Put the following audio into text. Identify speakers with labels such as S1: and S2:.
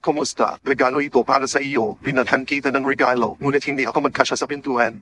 S1: Kumusta? Regalo ito para sa iyo. Pinadhan kita ng regalo, ngunit hindi ako magkasya sa pintuan.